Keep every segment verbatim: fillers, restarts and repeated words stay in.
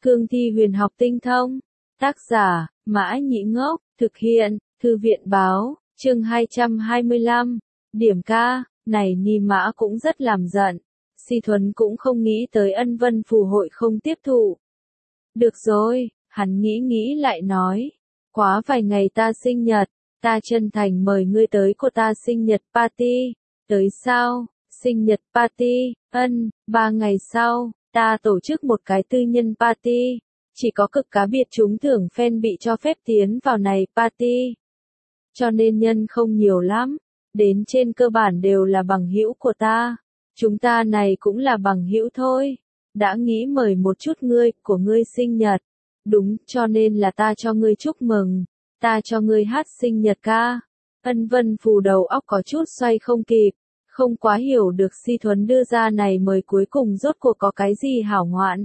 Cương thi huyền học tinh thông. Tác giả, Mã Nhĩ Ngốc, thực hiện, Thư viện báo, chương hai trăm hai mươi lăm. Điểm ca, này Ni Mã cũng rất làm giận. Si Thuấn cũng không nghĩ tới Ân Vân Phù hội không tiếp thụ. Được rồi, hắn nghĩ nghĩ lại nói. Quá vài ngày ta sinh nhật, ta chân thành mời ngươi tới của ta sinh nhật party. Tới sao? Sinh nhật party, ân, ba ngày sau, ta tổ chức một cái tư nhân party. Chỉ có cực cá biệt trúng thưởng fan bị cho phép tiến vào này party. Cho nên nhân không nhiều lắm, đến trên cơ bản đều là bằng hữu của ta. Chúng ta này cũng là bằng hữu thôi. Đã nghĩ mời một chút ngươi, của ngươi sinh nhật. Đúng, cho nên là ta cho ngươi chúc mừng. Ta cho ngươi hát sinh nhật ca. Ân Vân Phù đầu óc có chút xoay không kịp. Không quá hiểu được Si Thuấn đưa ra này mời cuối cùng rốt cuộc có cái gì hảo ngoạn.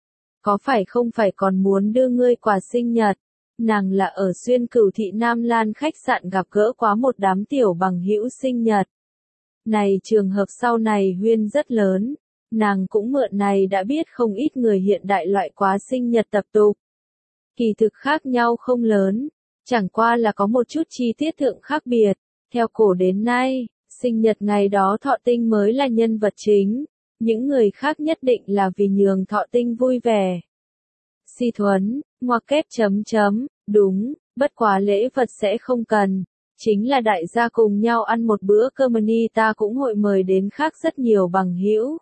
Có phải không phải còn muốn đưa ngươi quà sinh nhật? Nàng là ở Xuyên Cửu Thị Nam Lan khách sạn gặp gỡ quá một đám tiểu bằng hữu sinh nhật. Này trường hợp sau này huyên rất lớn. Nàng cũng mượn này đã biết không ít người hiện đại loại quá sinh nhật tập tục. Kỳ thực khác nhau không lớn. Chẳng qua là có một chút chi tiết thượng khác biệt. Theo cổ đến nay, sinh nhật ngày đó Thọ Tinh mới là nhân vật chính. Những người khác nhất định là vì nhường Thọ Tinh vui vẻ. Si Thuấn, ngoặc kép chấm chấm, đúng, bất quá lễ vật sẽ không cần. Chính là đại gia cùng nhau ăn một bữa cơm ni ta cũng hội mời đến khác rất nhiều bằng hữu.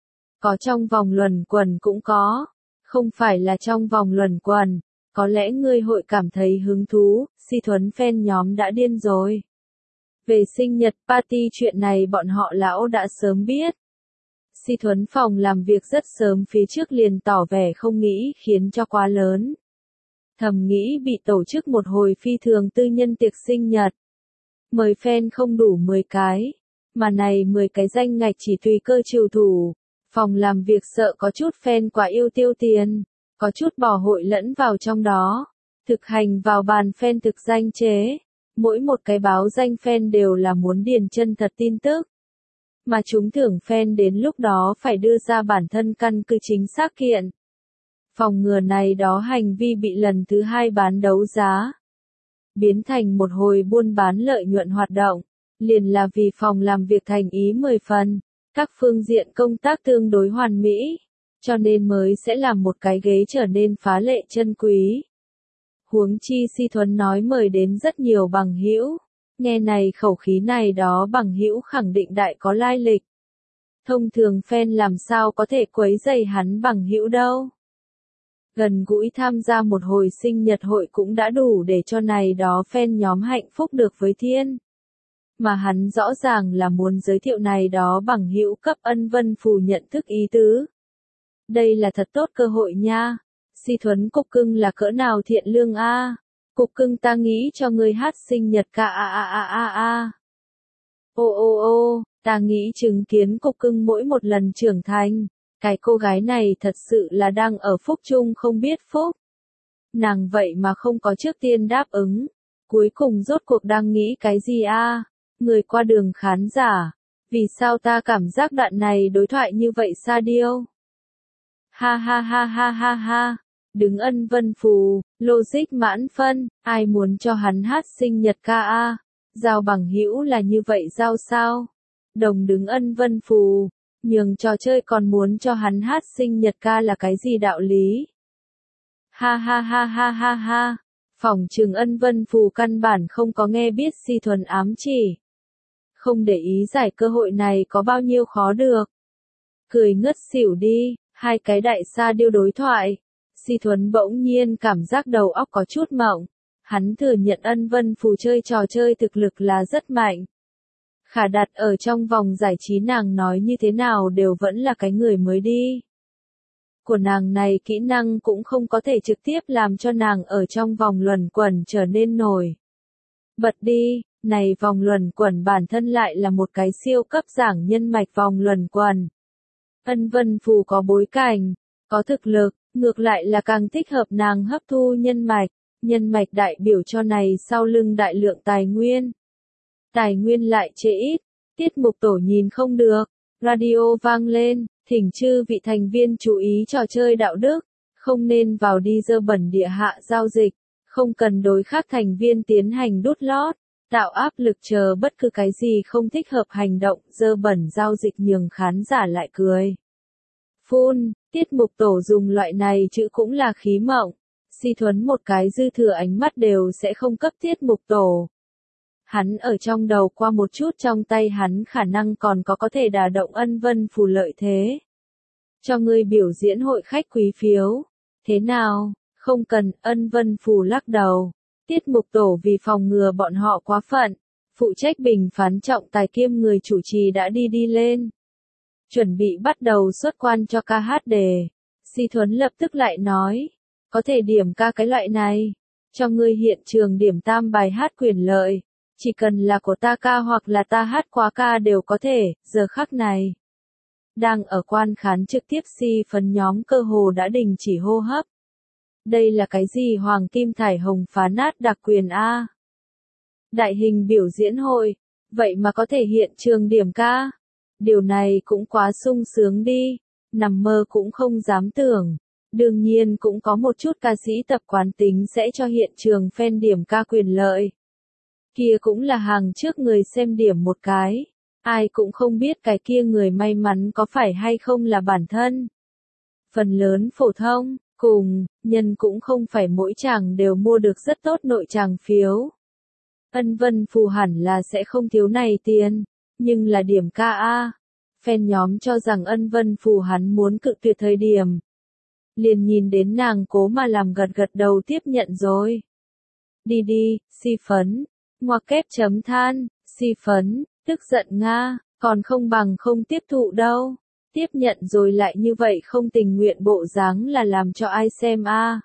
Có trong vòng luẩn quẩn cũng có. Không phải là trong vòng luẩn quẩn. Có lẽ ngươi hội cảm thấy hứng thú, Si Thuấn fan nhóm đã điên rồi. Về sinh nhật party chuyện này bọn họ lão đã sớm biết. Si Thuấn phòng làm việc rất sớm phía trước liền tỏ vẻ không nghĩ khiến cho quá lớn. Thầm nghĩ bị tổ chức một hồi phi thường tư nhân tiệc sinh nhật. Mời fan không đủ mười cái. Mà này mười cái danh ngạch chỉ tùy cơ trừu thủ. Phòng làm việc sợ có chút fan quá yêu tiêu tiền. Có chút bỏ hội lẫn vào trong đó. Thực hành vào bàn fan thực danh chế. Mỗi một cái báo danh fan đều là muốn điền chân thật tin tức. Mà chúng thưởng fan đến lúc đó phải đưa ra bản thân căn cứ chính xác kiện. Phòng ngừa này đó hành vi bị lần thứ hai bán đấu giá. Biến thành một hồi buôn bán lợi nhuận hoạt động. Liền là vì phòng làm việc thành ý mười phần. Các phương diện công tác tương đối hoàn mỹ. Cho nên mới sẽ làm một cái ghế trở nên phá lệ chân quý. Huống chi Si Thuấn nói mời đến rất nhiều bằng hữu. Nghe này khẩu khí này đó bằng hữu khẳng định đại có lai lịch. Thông thường fan làm sao có thể quấy rầy hắn bằng hữu đâu. Gần gũi tham gia một hồi sinh nhật hội cũng đã đủ để cho này đó fan nhóm hạnh phúc được với thiên. Mà hắn rõ ràng là muốn giới thiệu này đó bằng hữu cấp Ân Vân Phù nhận thức ý tứ. Đây là thật tốt cơ hội nha. Si Thuấn cục cưng là cỡ nào thiện lương a. À. Cục cưng ta nghĩ cho ngươi hát sinh nhật ca a a a a a. Ô ô ô, ta nghĩ chứng kiến cục cưng mỗi một lần trưởng thành. Cái cô gái này thật sự là đang ở phúc chung không biết phúc. Nàng vậy mà không có trước tiên đáp ứng. Cuối cùng rốt cuộc đang nghĩ cái gì a? À? Người qua đường khán giả. Vì sao ta cảm giác đoạn này đối thoại như vậy xa điêu? Ha ha ha ha ha ha. Đứng Ân Vân Phù, logic mãn phân, ai muốn cho hắn hát sinh nhật ca a? Giao bằng hữu là như vậy giao sao? Đồng đứng Ân Vân Phù, nhường trò chơi còn muốn cho hắn hát sinh nhật ca là cái gì đạo lý? Ha ha ha ha ha ha. Phỏng chừng Ân Vân Phù căn bản không có nghe biết Si Thuấn ám chỉ. Không để ý giải cơ hội này có bao nhiêu khó được. Cười ngất xỉu đi, hai cái đại sa điêu đối thoại. Si Thuấn bỗng nhiên cảm giác đầu óc có chút mộng. Hắn thừa nhận Ân Vân Phù chơi trò chơi thực lực là rất mạnh. Khả đặt ở trong vòng giải trí nàng nói như thế nào đều vẫn là cái người mới đi. Của nàng này kỹ năng cũng không có thể trực tiếp làm cho nàng ở trong vòng luẩn quẩn trở nên nổi. Bật đi, này vòng luẩn quẩn bản thân lại là một cái siêu cấp giảng nhân mạch vòng luẩn quẩn. Ân Vân Phù có bối cảnh, có thực lực, ngược lại là càng thích hợp nàng hấp thu nhân mạch, nhân mạch đại biểu cho này sau lưng đại lượng tài nguyên. Tài nguyên lại chế ít, tiết mục tổ nhìn không được, radio vang lên, thỉnh chư vị thành viên chú ý trò chơi đạo đức, không nên vào đi dơ bẩn địa hạ giao dịch, không cần đối khác thành viên tiến hành đút lót, tạo áp lực chờ bất cứ cái gì không thích hợp hành động dơ bẩn giao dịch nhường khán giả lại cười. Phun, tiết mục tổ dùng loại này chữ cũng là khí mộng. Si Thuấn một cái dư thừa ánh mắt đều sẽ không cấp tiết mục tổ. Hắn ở trong đầu qua một chút trong tay hắn khả năng còn có có thể đả động Ân Vân Phù lợi thế. Cho ngươi biểu diễn hội khách quý phiếu. Thế nào? Không cần, Ân Vân Phù lắc đầu. Tiết mục tổ vì phòng ngừa bọn họ quá phận. Phụ trách bình phán trọng tài kiêm người chủ trì đã đi đi lên. Chuẩn bị bắt đầu xuất quan cho ca hát đề. Si Thuấn lập tức lại nói. Có thể điểm ca cái loại này. Cho ngươi hiện trường điểm tam bài hát quyền lợi. Chỉ cần là của ta ca hoặc là ta hát quá ca đều có thể, giờ khắc này. Đang ở quan khán trực tiếp Si Phấn nhóm cơ hồ đã đình chỉ hô hấp. Đây là cái gì Hoàng Kim Thải Hồng phá nát đặc quyền A? Đại hình biểu diễn hội, vậy mà có thể hiện trường điểm ca. Điều này cũng quá sung sướng đi, nằm mơ cũng không dám tưởng. Đương nhiên cũng có một chút ca sĩ tập quán tính sẽ cho hiện trường fan điểm ca quyền lợi. Kia cũng là hàng trước người xem điểm một cái. Ai cũng không biết cái kia người may mắn có phải hay không là bản thân. Phần lớn phổ thông, cùng, nhân cũng không phải mỗi chàng đều mua được rất tốt nội tràng phiếu. Ân Vân Phù hẳn là sẽ không thiếu này tiền, nhưng là điểm ca A. Fan nhóm cho rằng Ân Vân Phù hắn muốn cự tuyệt thời điểm. Liền nhìn đến nàng cố mà làm gật gật đầu tiếp nhận rồi. Đi đi, Si Phấn. Ngoặc kép chấm than, Si Phấn, tức giận Nga, còn không bằng không tiếp thụ đâu. Tiếp nhận rồi lại như vậy không tình nguyện bộ dáng là làm cho ai xem a?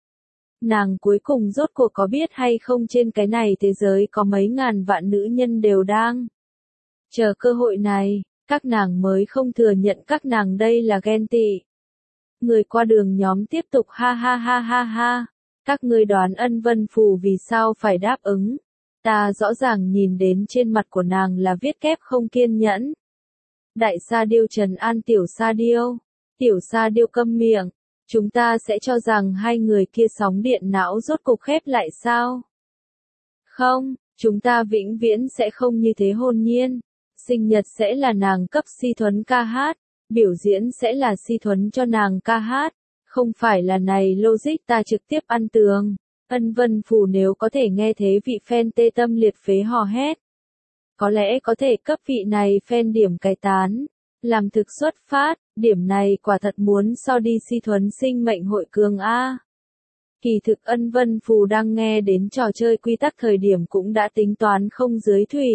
Nàng cuối cùng rốt cuộc có biết hay không trên cái này thế giới có mấy ngàn vạn nữ nhân đều đang chờ cơ hội này, các nàng mới không thừa nhận các nàng đây là ghen tị. Người qua đường nhóm tiếp tục ha ha ha ha ha. Các ngươi đoán Ân Vân Phù vì sao phải đáp ứng. Ta rõ ràng nhìn đến trên mặt của nàng là viết kép không kiên nhẫn. Đại Sa Điêu Trần An Tiểu Sa Điêu. Tiểu Sa Điêu câm miệng. Chúng ta sẽ cho rằng hai người kia sóng điện não rốt cục khép lại sao? Không, chúng ta vĩnh viễn sẽ không như thế hồn nhiên. Sinh nhật sẽ là nàng cấp Si Thuấn ca hát. Biểu diễn sẽ là Si Thuấn cho nàng ca hát. Không phải là này logic ta trực tiếp ăn tường. Ân Vân Phù nếu có thể nghe thế vị fan tê tâm liệt phế hò hét. Có lẽ có thể cấp vị này fan điểm cái tán. Làm thực xuất phát, điểm này quả thật muốn so đi Si Thuấn sinh mệnh hội cường A. Kỳ thực Ân Vân Phù đang nghe đến trò chơi quy tắc thời điểm cũng đã tính toán không dưới thủy.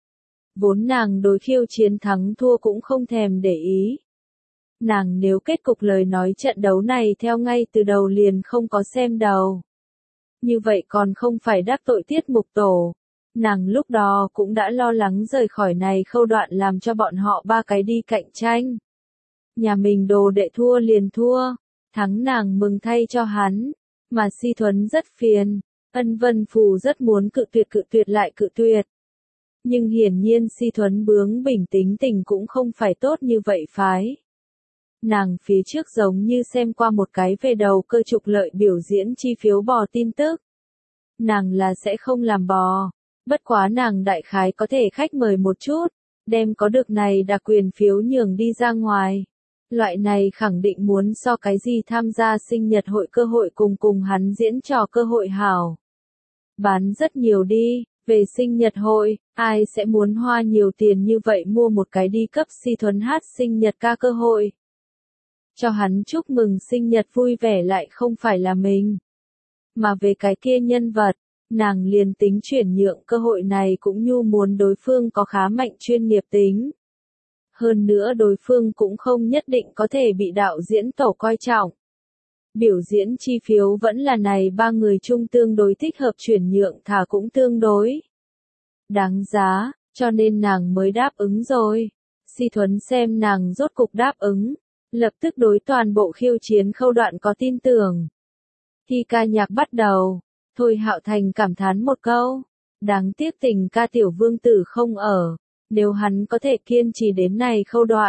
Vốn nàng đối khiêu chiến thắng thua cũng không thèm để ý. Nàng nếu kết cục lời nói trận đấu này theo ngay từ đầu liền không có xem đầu. Như vậy còn không phải đắc tội tiết mục tổ. Nàng lúc đó cũng đã lo lắng rời khỏi này khâu đoạn làm cho bọn họ ba cái đi cạnh tranh. Nhà mình đồ đệ thua liền thua, thắng nàng mừng thay cho hắn, mà Si Thuấn rất phiền, Ân Vân Phù rất muốn cự tuyệt cự tuyệt lại cự tuyệt. Nhưng hiển nhiên Si Thuấn bướng bỉnh tính tình cũng không phải tốt như vậy phái. Nàng phía trước giống như xem qua một cái về đầu cơ trục lợi biểu diễn chi phiếu bò tin tức. Nàng là sẽ không làm bò, bất quá nàng đại khái có thể khách mời một chút, đem có được này đặc quyền phiếu nhường đi ra ngoài. Loại này khẳng định muốn so cái gì tham gia sinh nhật hội cơ hội cùng cùng hắn diễn trò cơ hội hảo. Bán rất nhiều đi, về sinh nhật hội, ai sẽ muốn hoa nhiều tiền như vậy mua một cái đi cấp Si Thuấn hát sinh nhật ca cơ hội. Cho hắn chúc mừng sinh nhật vui vẻ lại không phải là mình. Mà về cái kia nhân vật, nàng liền tính chuyển nhượng cơ hội này cũng nhu muốn đối phương có khá mạnh chuyên nghiệp tính. Hơn nữa đối phương cũng không nhất định có thể bị đạo diễn tổ coi trọng. Biểu diễn chi phiếu vẫn là này ba người chung tương đối thích hợp chuyển nhượng thả cũng tương đối đáng giá, cho nên nàng mới đáp ứng rồi. Si Thuấn xem nàng rốt cục đáp ứng, lập tức đối toàn bộ khiêu chiến khâu đoạn có tin tưởng. Khi ca nhạc bắt đầu, Thôi Hạo Thành cảm thán một câu, đáng tiếc tình ca tiểu vương tử không ở, nếu hắn có thể kiên trì đến này khâu đoạn,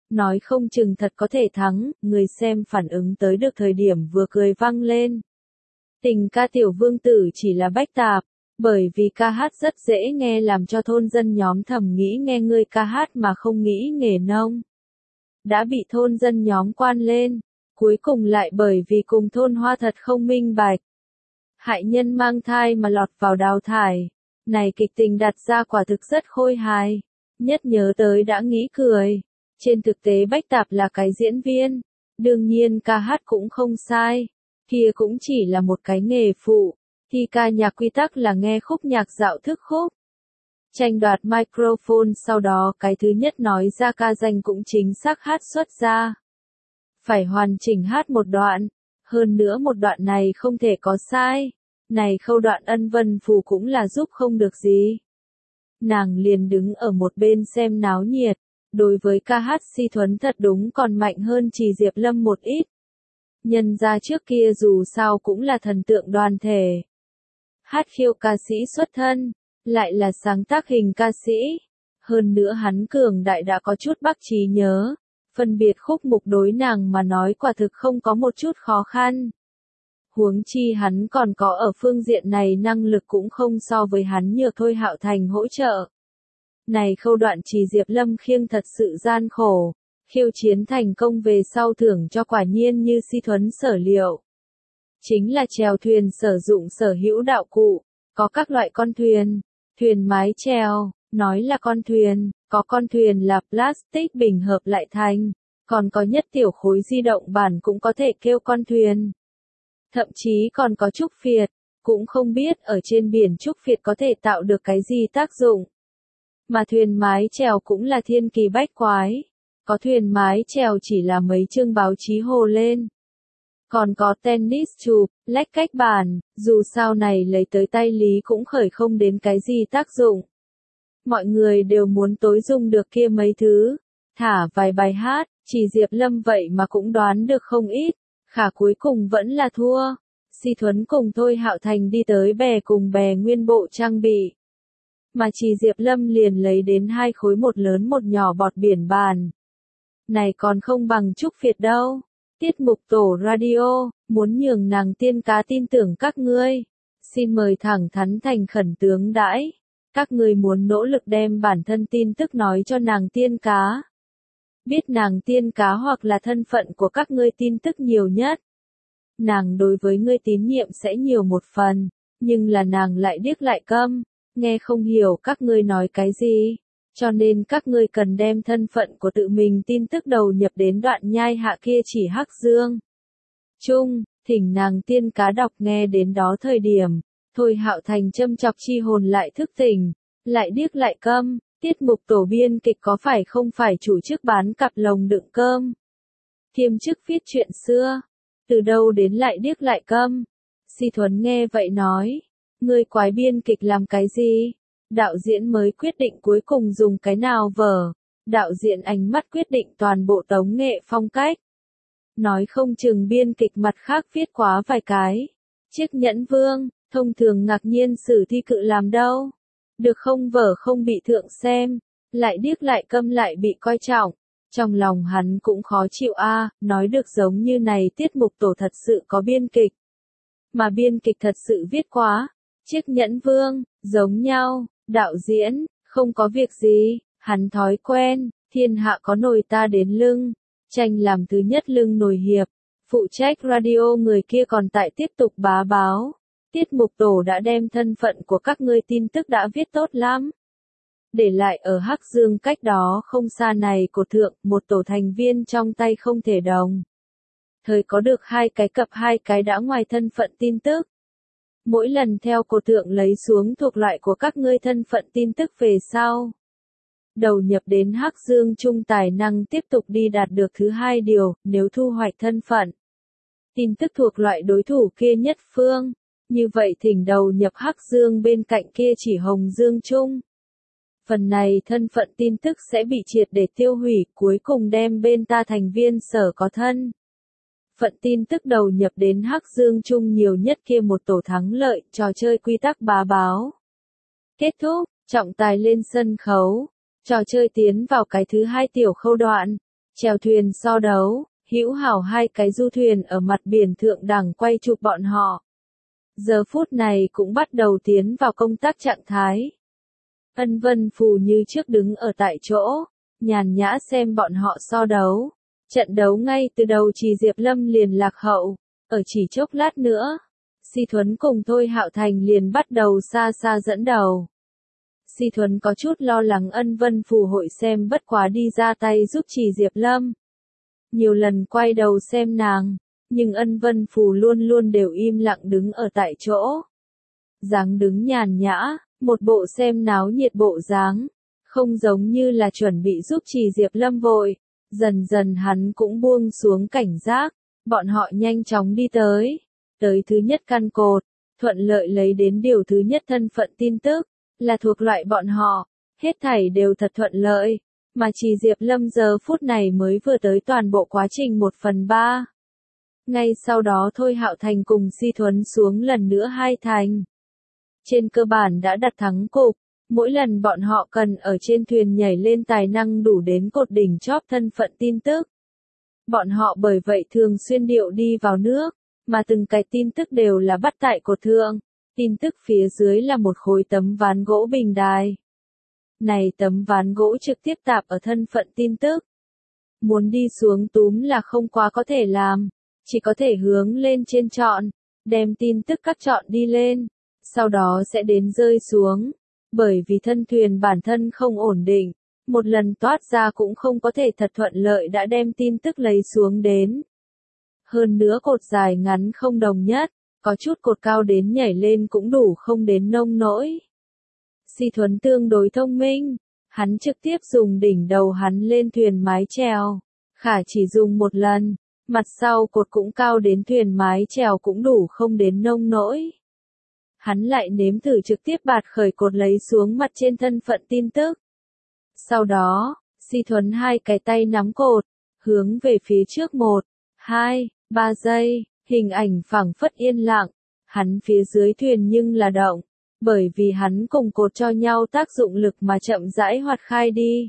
nói không chừng thật có thể thắng, người xem phản ứng tới được thời điểm vừa cười vang lên. Tình ca tiểu vương tử chỉ là bách tạp, bởi vì ca hát rất dễ nghe làm cho thôn dân nhóm thầm nghĩ nghe ngươi ca hát mà không nghĩ nghề nông. Đã bị thôn dân nhóm quan lên, cuối cùng lại bởi vì cùng thôn hoa thật không minh bạch. Hại nhân mang thai mà lọt vào đào thải, này kịch tình đặt ra quả thực rất khôi hài, nhất nhớ tới đã nghĩ cười. Trên thực tế bách tạp là cái diễn viên, đương nhiên ca hát cũng không sai, kia cũng chỉ là một cái nghề phụ, thi ca nhạc quy tắc là nghe khúc nhạc dạo thức khúc. Tranh đoạt microphone sau đó cái thứ nhất nói ra ca danh cũng chính xác hát xuất ra. Phải hoàn chỉnh hát một đoạn, hơn nữa một đoạn này không thể có sai, này khâu đoạn ân vân phù cũng là giúp không được gì. Nàng liền đứng ở một bên xem náo nhiệt, đối với ca hát Si Thuấn thật đúng còn mạnh hơn Trì Diệp Lâm một ít. Nhân ra trước kia dù sao cũng là thần tượng đoàn thể. Hát khiêu ca sĩ xuất thân, lại là sáng tác hình ca sĩ. Hơn nữa hắn cường đại đã có chút bắc trí nhớ, phân biệt khúc mục đối nàng mà nói quả thực không có một chút khó khăn. Huống chi hắn còn có ở phương diện này năng lực cũng không so với hắn nhược Thôi Hạo Thành hỗ trợ. Này khâu đoạn Trì Diệp Lâm khiêng thật sự gian khổ, khiêu chiến thành công về sau thưởng cho quả nhiên như Si Thuấn sở liệu. Chính là chèo thuyền sử dụng sở hữu đạo cụ, có các loại con thuyền, thuyền mái chèo, nói là con thuyền, có con thuyền là plastic bình hợp lại thành, còn có nhất tiểu khối di động bản cũng có thể kêu con thuyền. Thậm chí còn có trúc phiệt, cũng không biết ở trên biển trúc phiệt có thể tạo được cái gì tác dụng. Mà thuyền mái chèo cũng là thiên kỳ bách quái, có thuyền mái chèo chỉ là mấy chương báo chí hồ lên. Còn có tennis chụp, lách cách bàn, dù sao này lấy tới tay lý cũng khởi không đến cái gì tác dụng. Mọi người đều muốn tối dùng được kia mấy thứ, thả vài bài hát, Chỉ Diệp Lâm vậy mà cũng đoán được không ít, khả cuối cùng vẫn là thua. Si Thuấn cùng Thôi Hạo Thành đi tới bè cùng bè nguyên bộ trang bị. Mà Chỉ Diệp Lâm liền lấy đến hai khối một lớn một nhỏ bọt biển bàn. Này còn không bằng trúc phiệt đâu. Tiết mục tổ radio, muốn nhường nàng tiên cá tin tưởng các ngươi. Xin mời thẳng thắn thành khẩn tướng đãi. Các ngươi muốn nỗ lực đem bản thân tin tức nói cho nàng tiên cá. Biết nàng tiên cá hoặc là thân phận của các ngươi tin tức nhiều nhất. Nàng đối với ngươi tín nhiệm sẽ nhiều một phần, nhưng là nàng lại điếc lại câm, nghe không hiểu các ngươi nói cái gì. Cho nên các ngươi cần đem thân phận của tự mình tin tức đầu nhập đến đoạn nhai hạ kia chỉ hắc dương. Chung, thỉnh nàng tiên cá đọc nghe đến đó thời điểm, Thôi Hạo Thành châm chọc chi hồn lại thức tỉnh, lại điếc lại câm, tiết mục tổ biên kịch có phải không phải chủ chức bán cặp lồng đựng cơm. Kiêm chức viết chuyện xưa, từ đâu đến lại điếc lại câm. Si Thuấn nghe vậy nói, ngươi quái biên kịch làm cái gì? Đạo diễn mới quyết định cuối cùng dùng cái nào vở, đạo diễn ánh mắt quyết định toàn bộ tống nghệ phong cách. Nói không chừng biên kịch mặt khác viết quá vài cái. Chiếc nhẫn vương, thông thường ngạc nhiên sử thi cự làm đâu. Được không vở không bị thượng xem, lại điếc lại câm lại bị coi trọng. Trong lòng hắn cũng khó chịu a, nói được giống như này tiết mục tổ thật sự có biên kịch. Mà biên kịch thật sự viết quá. Chiếc nhẫn vương, giống nhau. Đạo diễn, không có việc gì, hắn thói quen, thiên hạ có nồi ta đến lưng, tranh làm thứ nhất lưng nồi hiệp, phụ trách radio người kia còn tại tiếp tục bá báo, tiết mục tổ đã đem thân phận của các ngươi tin tức đã viết tốt lắm. Để lại ở Hắc Dương cách đó không xa này của thượng, một tổ thành viên trong tay không thể đồng. Thời có được hai cái cặp hai cái đã ngoài thân phận tin tức. Mỗi lần theo cổ thượng lấy xuống thuộc loại của các ngươi thân phận tin tức về sau. Đầu nhập đến Hắc Dương trung tài năng tiếp tục đi đạt được thứ hai điều, nếu thu hoạch thân phận. Tin tức thuộc loại đối thủ kia nhất phương, như vậy thỉnh đầu nhập Hắc Dương bên cạnh kia chỉ Hồng Dương trung. Phần này thân phận tin tức sẽ bị triệt để tiêu hủy, cuối cùng đem bên ta thành viên sở có thân. Phận tin tức đầu nhập đến Hắc Dương chung nhiều nhất kia một tổ thắng lợi, trò chơi quy tắc bá báo. Kết thúc, trọng tài lên sân khấu, trò chơi tiến vào cái thứ hai tiểu khâu đoạn. Chèo thuyền so đấu, hữu hảo hai cái du thuyền ở mặt biển thượng đẳng quay chụp bọn họ. Giờ phút này cũng bắt đầu tiến vào công tác trạng thái. Ân Vân Phù như trước đứng ở tại chỗ, nhàn nhã xem bọn họ so đấu. Trận đấu ngay từ đầu chỉ Diệp Lâm liền lạc hậu, ở chỉ chốc lát nữa, Si Thuấn cùng Thôi Hạo Thành liền bắt đầu xa xa dẫn đầu. Si Thuấn có chút lo lắng Ân Vân Phù hội xem bất quá đi ra tay giúp chỉ Diệp Lâm. Nhiều lần quay đầu xem nàng, nhưng Ân Vân Phù luôn luôn đều im lặng đứng ở tại chỗ. Dáng đứng nhàn nhã, một bộ xem náo nhiệt bộ dáng, không giống như là chuẩn bị giúp chỉ Diệp Lâm vội. Dần dần hắn cũng buông xuống cảnh giác, bọn họ nhanh chóng đi tới. Tới thứ nhất căn cột, thuận lợi lấy đến điều thứ nhất thân phận tin tức, là thuộc loại bọn họ, hết thảy đều thật thuận lợi, mà chỉ Diệp Lâm giờ phút này mới vừa tới toàn bộ quá trình một phần ba. Ngay sau đó Thôi Hạo Thành cùng Si Thuấn xuống lần nữa hai thành. Trên cơ bản đã đặt thắng cục, mỗi lần bọn họ cần ở trên thuyền nhảy lên tài năng đủ đến cột đỉnh chóp thân phận tin tức. Bọn họ bởi vậy thường xuyên điệu đi vào nước, mà từng cái tin tức đều là bắt tại cột thượng, tin tức phía dưới là một khối tấm ván gỗ bình đài. Này tấm ván gỗ trực tiếp tạp ở thân phận tin tức. Muốn đi xuống túm là không quá có thể làm, chỉ có thể hướng lên trên chọn, đem tin tức các chọn đi lên, sau đó sẽ đến rơi xuống. Bởi vì thân thuyền bản thân không ổn định, một lần toát ra cũng không có thể thật thuận lợi đã đem tin tức lấy xuống đến. Hơn nữa cột dài ngắn không đồng nhất, có chút cột cao đến nhảy lên cũng đủ không đến nông nỗi. Si Thuấn tương đối thông minh, hắn trực tiếp dùng đỉnh đầu hắn lên thuyền mái chèo, khả chỉ dùng một lần, mặt sau cột cũng cao đến thuyền mái chèo cũng đủ không đến nông nỗi. Hắn lại nếm thử trực tiếp bạt khởi cột lấy xuống mặt trên thân phận tin tức. Sau đó, Si Thuấn hai cái tay nắm cột, hướng về phía trước một, hai, ba giây, hình ảnh phẳng phất yên lặng, hắn phía dưới thuyền nhưng là động, bởi vì hắn cùng cột cho nhau tác dụng lực mà chậm rãi hoạt khai đi.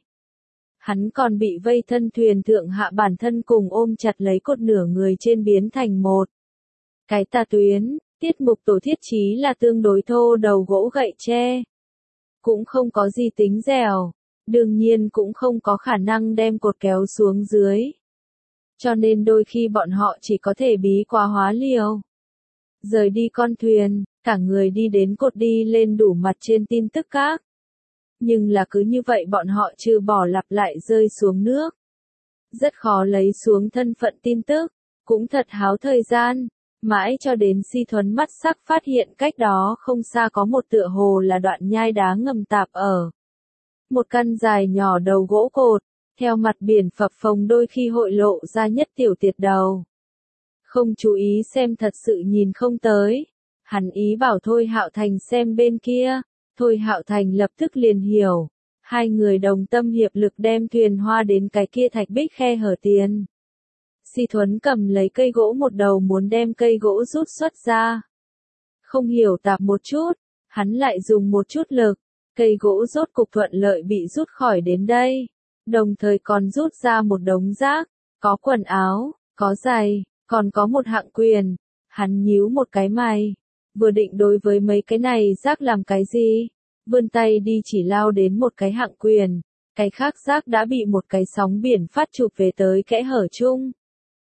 Hắn còn bị vây thân thuyền thượng hạ bản thân cùng ôm chặt lấy cột nửa người trên biến thành một cái tà tuyến. Tiết mục tổ thiết trí là tương đối thô đầu gỗ gậy tre. Cũng không có gì tính dẻo, đương nhiên cũng không có khả năng đem cột kéo xuống dưới. Cho nên đôi khi bọn họ chỉ có thể bí quá hóa liều. Rời đi con thuyền, cả người đi đến cột đi lên đủ mặt trên tin tức các. Nhưng là cứ như vậy bọn họ trừ bỏ lặp lại rơi xuống nước. Rất khó lấy xuống thân phận tin tức, cũng thật háo thời gian. Mãi cho đến Si Thuấn mắt sắc phát hiện cách đó không xa có một tựa hồ là đoạn nhai đá ngầm tạp ở. Một căn dài nhỏ đầu gỗ cột, theo mặt biển phập phồng đôi khi hội lộ ra nhất tiểu tiệt đầu. Không chú ý xem thật sự nhìn không tới. Hắn ý bảo Thôi Hạo Thành xem bên kia, Thôi Hạo Thành lập tức liền hiểu. Hai người đồng tâm hiệp lực đem thuyền hoa đến cái kia thạch bích khe hở tiền. Si Thuấn cầm lấy cây gỗ một đầu muốn đem cây gỗ rút xuất ra. Không hiểu tạp một chút, hắn lại dùng một chút lực, cây gỗ rốt cục thuận lợi bị rút khỏi đến đây. Đồng thời còn rút ra một đống rác, có quần áo, có giày, còn có một hạng quyền. Hắn nhíu một cái mày, vừa định đối với mấy cái này rác làm cái gì, vươn tay đi chỉ lao đến một cái hạng quyền, cái khác rác đã bị một cái sóng biển phát chụp về tới kẽ hở chung.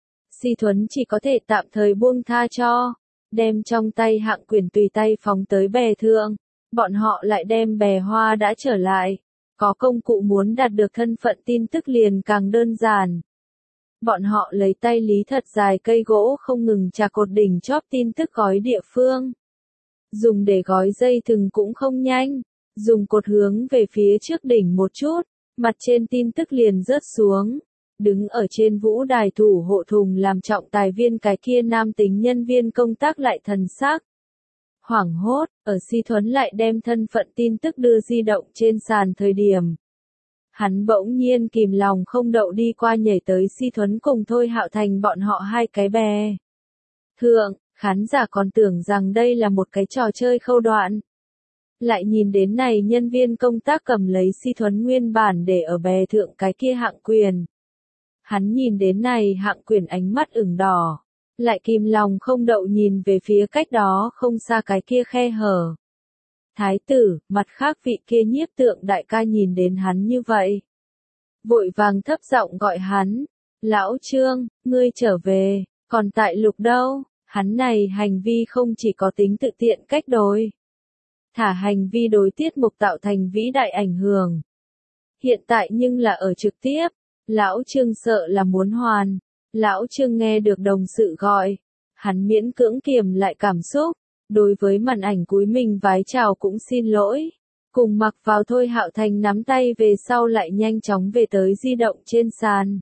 Si Thuấn chỉ có thể tạm thời buông tha cho, đem trong tay hạng quyền tùy tay phóng tới bè thượng, bọn họ lại đem bè hoa đã trở lại, có công cụ muốn đạt được thân phận tin tức liền càng đơn giản. Bọn họ lấy tay lý thật dài cây gỗ không ngừng chà cột đỉnh chóp tin tức gói địa phương. Dùng để gói dây thừng cũng không nhanh, dùng cột hướng về phía trước đỉnh một chút, mặt trên tin tức liền rớt xuống. Đứng ở trên vũ đài thủ hộ thùng làm trọng tài viên cái kia nam tính nhân viên công tác lại thần sắc. Hoảng hốt, ở Si Thuấn lại đem thân phận tin tức đưa di động trên sàn thời điểm. Hắn bỗng nhiên kìm lòng không đậu đi qua nhảy tới Si Thuấn cùng Thôi Hạo Thành bọn họ hai cái bè. Thượng, khán giả còn tưởng rằng đây là một cái trò chơi khâu đoạn. Lại nhìn đến này nhân viên công tác cầm lấy Si Thuấn nguyên bản để ở bè thượng cái kia hạng quyền. Hắn nhìn đến này Hạng Quyền ánh mắt ửng đỏ, lại kìm lòng không đậu nhìn về phía cách đó không xa cái kia khe hở. Thái tử, mặt khác vị kia nhiếp tượng đại ca nhìn đến hắn như vậy. Vội vàng thấp giọng gọi hắn, lão Trương, ngươi trở về, còn tại lục đâu, hắn này hành vi không chỉ có tính tự tiện cách đối. Thả hành vi đối tiết mục tạo thành vĩ đại ảnh hưởng. Hiện tại nhưng là ở trực tiếp, lão Trương sợ là muốn hoàn, lão Trương nghe được đồng sự gọi, hắn miễn cưỡng kiềm lại cảm xúc, đối với màn ảnh cúi mình vái chào cũng xin lỗi, cùng mặc vào Thôi Hạo Thành nắm tay về sau lại nhanh chóng về tới di động trên sàn.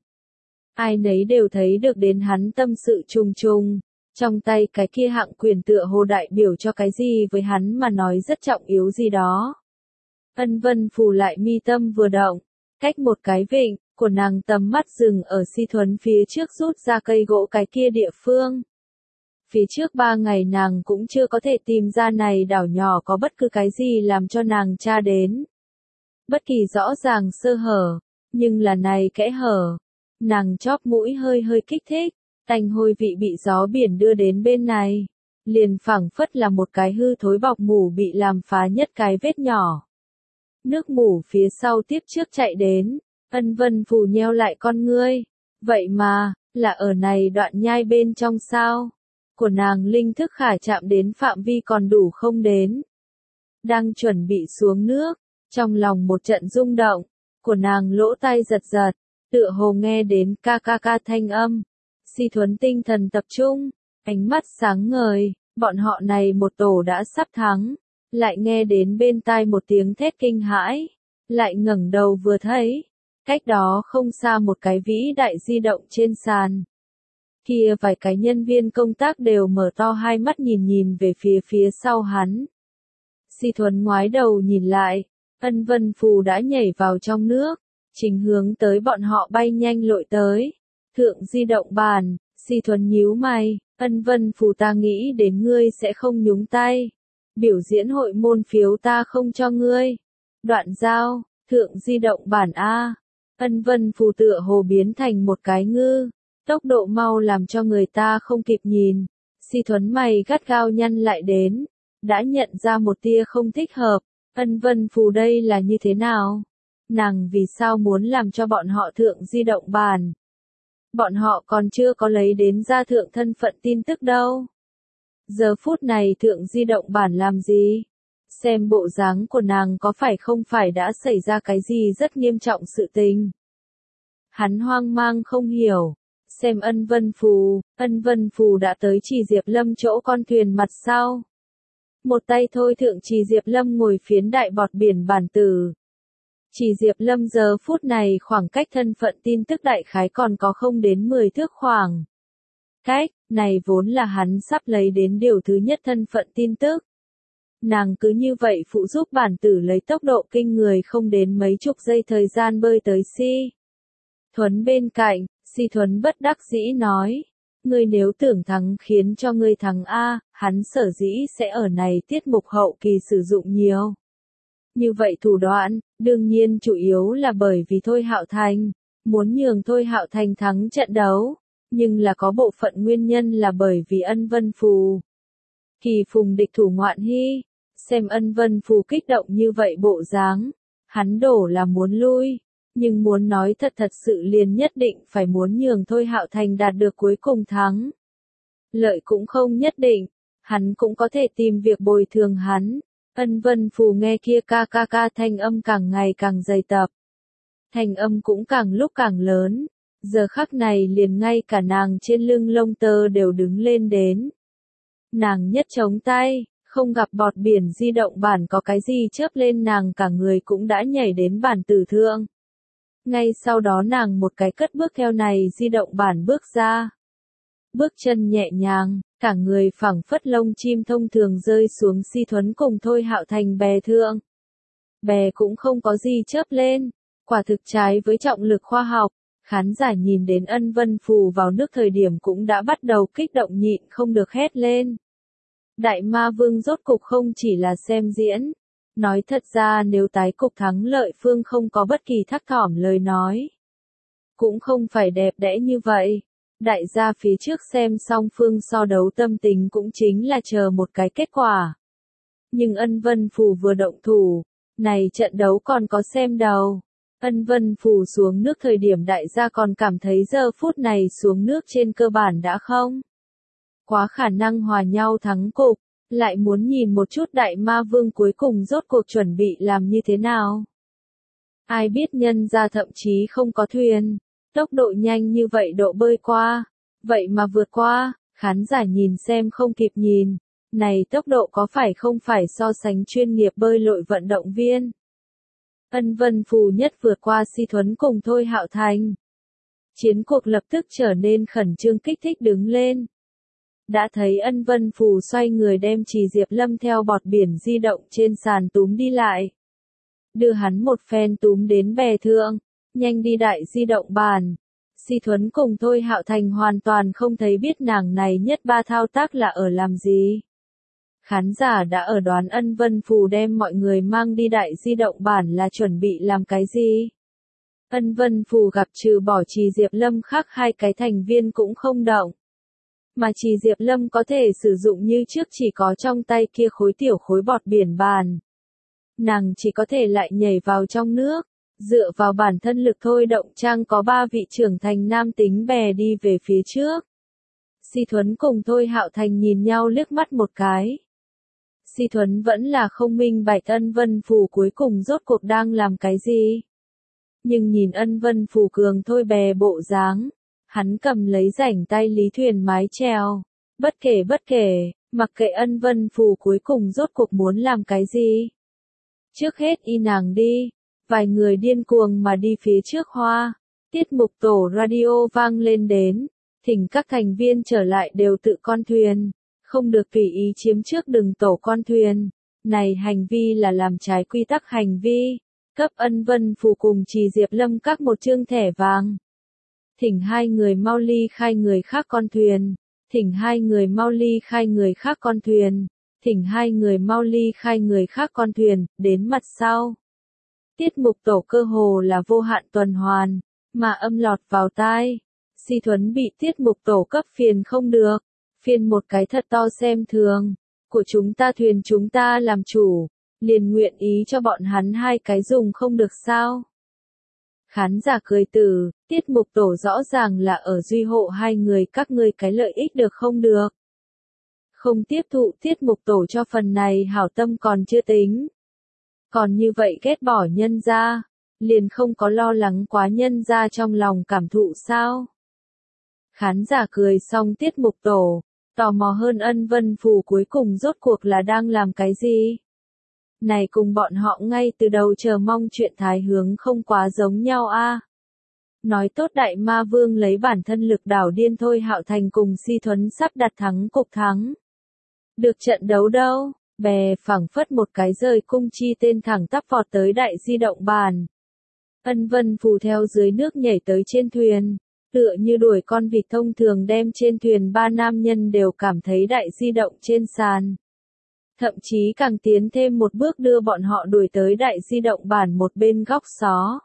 Ai nấy đều thấy được đến hắn tâm sự trùng trùng, trong tay cái kia Hạng Quyền tựa hồ đại biểu cho cái gì với hắn mà nói rất trọng yếu gì đó. Ân Vân Phù lại mi tâm vừa động, cách một cái vịnh, của nàng tầm mắt dừng ở Si Thuấn phía trước rút ra cây gỗ cái kia địa phương. Phía trước ba ngày nàng cũng chưa có thể tìm ra này đảo nhỏ có bất cứ cái gì làm cho nàng tra đến. Bất kỳ rõ ràng sơ hở, nhưng là này kẽ hở. Nàng chóp mũi hơi hơi kích thích, tanh hôi vị bị gió biển đưa đến bên này. Liền phảng phất là một cái hư thối bọc mủ bị làm phá nhất cái vết nhỏ. Nước mủ phía sau tiếp trước chạy đến, Ân Vân Phù nheo lại con ngươi. Vậy mà, là ở này đoạn nhai bên trong sao? Của nàng linh thức khả chạm đến phạm vi còn đủ không đến. Đang chuẩn bị xuống nước, trong lòng một trận rung động, của nàng lỗ tai giật giật, tựa hồ nghe đến ca ca ca thanh âm. Si Thuấn tinh thần tập trung, ánh mắt sáng ngời, bọn họ này một tổ đã sắp thắng, lại nghe đến bên tai một tiếng thét kinh hãi, lại ngẩng đầu vừa thấy, cách đó không xa một cái vĩ đại di động trên sàn. Kia vài cái nhân viên công tác đều mở to hai mắt nhìn nhìn về phía phía sau hắn. Si Thuấn ngoái đầu nhìn lại, Ân Vân Phù đã nhảy vào trong nước, chính hướng tới bọn họ bay nhanh lội tới. Thượng di động bàn, Si Thuấn nhíu mày, Ân Vân Phù ta nghĩ đến ngươi sẽ không nhúng tay. Biểu diễn hội môn phiếu ta không cho ngươi. Đoạn giao, thượng di động bản A. Ân Vân Phù tựa hồ biến thành một cái ngư. Tốc độ mau làm cho người ta không kịp nhìn. Si Thuấn mày gắt gao nhăn lại đến. Đã nhận ra một tia không thích hợp. Ân Vân Phù đây là như thế nào? Nàng vì sao muốn làm cho bọn họ thượng di động bàn? Bọn họ còn chưa có lấy đến ra thượng thân phận tin tức đâu. Giờ phút này thượng di động bản làm gì? Xem bộ dáng của nàng có phải không phải đã xảy ra cái gì rất nghiêm trọng sự tình. Hắn hoang mang không hiểu. Xem Ân Vân Phù, Ân Vân Phù đã tới Trì Diệp Lâm chỗ con thuyền mặt sau. Một tay thôi thượng Trì Diệp Lâm ngồi phiến đại bọt biển bản tử. Trì Diệp Lâm giờ phút này khoảng cách thân phận tin tức đại khái còn có không đến mười thước khoảng. Cách, này vốn là hắn sắp lấy đến điều thứ nhất thân phận tin tức. Nàng cứ như vậy phụ giúp bản tử lấy tốc độ kinh người không đến mấy chục giây thời gian bơi tới Si Thuấn bên cạnh, Si Thuấn bất đắc dĩ nói. Ngươi nếu tưởng thắng khiến cho ngươi thắng A, hắn sở dĩ sẽ ở này tiết mục hậu kỳ sử dụng nhiều. Như vậy thủ đoạn, đương nhiên chủ yếu là bởi vì Thôi Hạo Thành, muốn nhường Thôi Hạo Thành thắng trận đấu, nhưng là có bộ phận nguyên nhân là bởi vì Ân Vân Phù. Kỳ phùng địch thủ ngoạn hy, xem Ân Vân Phù kích động như vậy bộ dáng, hắn đổ là muốn lui, nhưng muốn nói thật thật sự liền nhất định phải muốn nhường Thôi Hạo Thành đạt được cuối cùng thắng. Lợi cũng không nhất định, hắn cũng có thể tìm việc bồi thường hắn. Ân Vân Phù nghe kia ca ca ca thanh âm càng ngày càng dày tập. Thanh âm cũng càng lúc càng lớn, giờ khắc này liền ngay cả nàng trên lưng lông tơ đều đứng lên đến. Nàng nhất chống tay, không gặp bọt biển di động bản có cái gì chớp lên nàng cả người cũng đã nhảy đến bản tử thượng. Ngay sau đó nàng một cái cất bước theo này di động bản bước ra. Bước chân nhẹ nhàng, cả người phảng phất lông chim thông thường rơi xuống Si Thuấn cùng Thôi Hạo Thành bè thượng. Bè cũng không có gì chớp lên, quả thực trái với trọng lực khoa học. Khán giả nhìn đến Ân Vân Phù vào nước thời điểm cũng đã bắt đầu kích động nhịn không được hét lên. Đại Ma Vương rốt cục không chỉ là xem diễn. Nói thật ra nếu tái cục thắng lợi phương không có bất kỳ thắc thỏm lời nói. cũng không phải đẹp đẽ như vậy. Đại gia phía trước xem song phương so đấu tâm tình cũng chính là chờ một cái kết quả. Nhưng Ân Vân Phù vừa động thủ, này trận đấu còn có xem đầu. Ân Vân Phù xuống nước thời điểm đại gia còn cảm thấy giờ phút này xuống nước trên cơ bản đã không quá khả năng hòa nhau thắng cục, lại muốn nhìn một chút đại ma vương cuối cùng rốt cuộc chuẩn bị làm như thế nào. Ai biết nhân ra thậm chí không có thuyền, tốc độ nhanh như vậy độ bơi qua, vậy mà vượt qua, khán giả nhìn xem không kịp nhìn, này tốc độ có phải không phải so sánh chuyên nghiệp bơi lội vận động viên. Ân Vân Phù nhất vượt qua Si Thuấn cùng Thôi Hạo Thành. Chiến cuộc lập tức trở nên khẩn trương kích thích đứng lên. Đã thấy Ân Vân Phù xoay người đem Trì Diệp Lâm theo bọt biển di động trên sàn túm đi lại. Đưa hắn một phen túm đến bè thượng, nhanh đi đại di động bàn. Si Thuấn cùng Thôi Hạo Thành hoàn toàn không thấy biết nàng này nhất ba thao tác là ở làm gì. Khán giả đã ở đoán Ân Vân Phù đem mọi người mang đi đại di động bản là chuẩn bị làm cái gì. Ân Vân Phù gặp trừ bỏ Trì Diệp Lâm khác hai cái thành viên cũng không động. Mà Trì Diệp Lâm có thể sử dụng như trước chỉ có trong tay kia khối tiểu khối bọt biển bàn. Nàng chỉ có thể lại nhảy vào trong nước, dựa vào bản thân lực thôi động trang có ba vị trưởng thành nam tính bè đi về phía trước. Si Thuấn cùng Thôi Hạo Thành nhìn nhau liếc mắt một cái. Si Thuấn vẫn là không minh bạch Ân Vân Phù cuối cùng rốt cuộc đang làm cái gì. Nhưng nhìn Ân Vân Phù cường thôi bè bộ dáng, hắn cầm lấy rảnh tay lý thuyền mái chèo. Bất kể bất kể, mặc kệ Ân Vân Phù cuối cùng rốt cuộc muốn làm cái gì. Trước hết y nàng đi, vài người điên cuồng mà đi phía trước hoa. Tiết mục tổ radio vang lên đến, thỉnh các thành viên trở lại đều tự con thuyền. Không được tùy ý chiếm trước đừng tổ con thuyền. Này hành vi là làm trái quy tắc hành vi. Cấp Ân Vân Phù cùng Trì Diệp Lâm các một chương thẻ vàng. Thỉnh hai người mau ly khai người khác con thuyền. Thỉnh hai người mau ly khai người khác con thuyền. Thỉnh hai người mau ly khai người khác con thuyền, đến mặt sau. Tiết mục tổ cơ hồ là vô hạn tuần hoàn, mà âm lọt vào tai. Si Thuấn bị tiết mục tổ cấp phiền không được. Phiền một cái thật to xem thường. Của chúng ta thuyền chúng ta làm chủ. Liền nguyện ý cho bọn hắn hai cái dùng không được sao. Khán giả cười từ, tiết mục tổ rõ ràng là ở duy hộ hai người các ngươi cái lợi ích được không được. Không tiếp thụ tiết mục tổ cho phần này hảo tâm còn chưa tính. Còn như vậy ghét bỏ nhân ra, liền không có lo lắng quá nhân ra trong lòng cảm thụ sao. Khán giả cười xong tiết mục tổ, tò mò hơn Ân Vân Phù cuối cùng rốt cuộc là đang làm cái gì. Này cùng bọn họ ngay từ đầu chờ mong chuyện thái hướng không quá giống nhau a. Nói tốt đại ma vương lấy bản thân lực đảo điên Thôi Hạo Thành cùng Si Thuấn sắp đặt thắng cục thắng. Được trận đấu đâu, bè phẳng phất một cái rời cung chi tên thẳng tắp vọt tới đại di động bàn. Ân Vân Phù theo dưới nước nhảy tới trên thuyền, tựa như đuổi con vịt thông thường đem trên thuyền ba nam nhân đều cảm thấy đại di động trên sàn. Thậm chí càng tiến thêm một bước đưa bọn họ đuổi tới đại di động bàn một bên góc xó.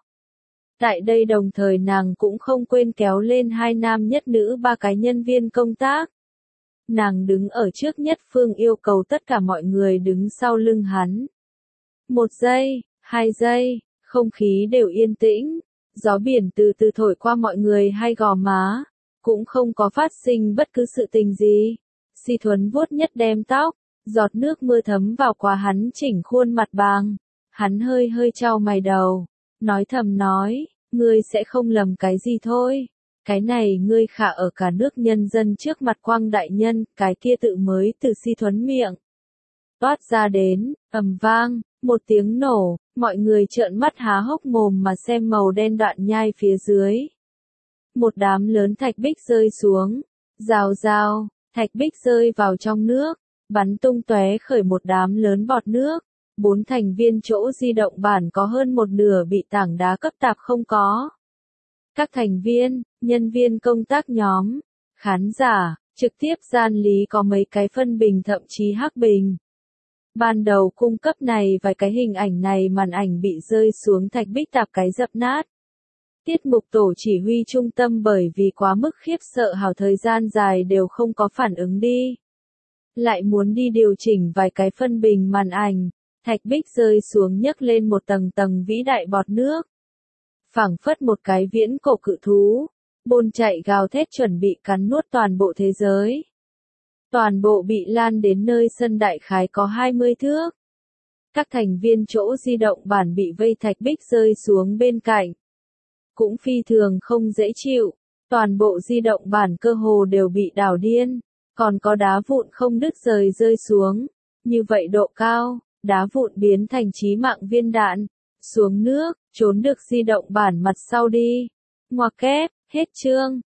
Tại đây đồng thời nàng cũng không quên kéo lên hai nam nhất nữ ba cái nhân viên công tác. Nàng đứng ở trước nhất phương yêu cầu tất cả mọi người đứng sau lưng hắn. Một giây, hai giây, không khí đều yên tĩnh, gió biển từ từ thổi qua mọi người hai gò má, cũng không có phát sinh bất cứ sự tình gì. Si Thuấn vuốt nhất đem tóc, giọt nước mưa thấm vào qua hắn chỉnh khuôn mặt bàng, hắn hơi hơi trao mày đầu, nói thầm nói, ngươi sẽ không lầm cái gì thôi. Cái này ngươi khả ở cả nước nhân dân trước mặt Quang đại nhân, cái kia tự mới từ Si Thuấn miệng toát ra đến, ầm vang, một tiếng nổ, mọi người trợn mắt há hốc mồm mà xem màu đen đoạn nhai phía dưới. Một đám lớn thạch bích rơi xuống, rào rào, thạch bích rơi vào trong nước, bắn tung tóe khởi một đám lớn bọt nước. Bốn thành viên chỗ di động bản có hơn một nửa bị tảng đá cấp tạp không có. Các thành viên, nhân viên công tác nhóm, khán giả, trực tiếp gian lý có mấy cái phân bình thậm chí hắc bình. Ban đầu cung cấp này vài cái hình ảnh này màn ảnh bị rơi xuống thạch bích tạp cái dập nát. Tiết mục tổ chỉ huy trung tâm bởi vì quá mức khiếp sợ hào thời gian dài đều không có phản ứng đi. Lại muốn đi điều chỉnh vài cái phân bình màn ảnh, thạch bích rơi xuống nhấc lên một tầng tầng vĩ đại bọt nước. Phảng phất một cái viễn cổ cự thú, bôn chạy gào thét chuẩn bị cắn nuốt toàn bộ thế giới. Toàn bộ bị lan đến nơi sân đại khái có hai mươi thước. Các thành viên chỗ di động bản bị vây thạch bích rơi xuống bên cạnh. Cũng phi thường không dễ chịu, toàn bộ di động bản cơ hồ đều bị đảo điên, còn có đá vụn không đứt rời rơi xuống, như vậy độ cao, đá vụn biến thành chí mạng viên đạn, xuống nước, trốn được di động bản mặt sau đi. Ngoặc kép, hết chương.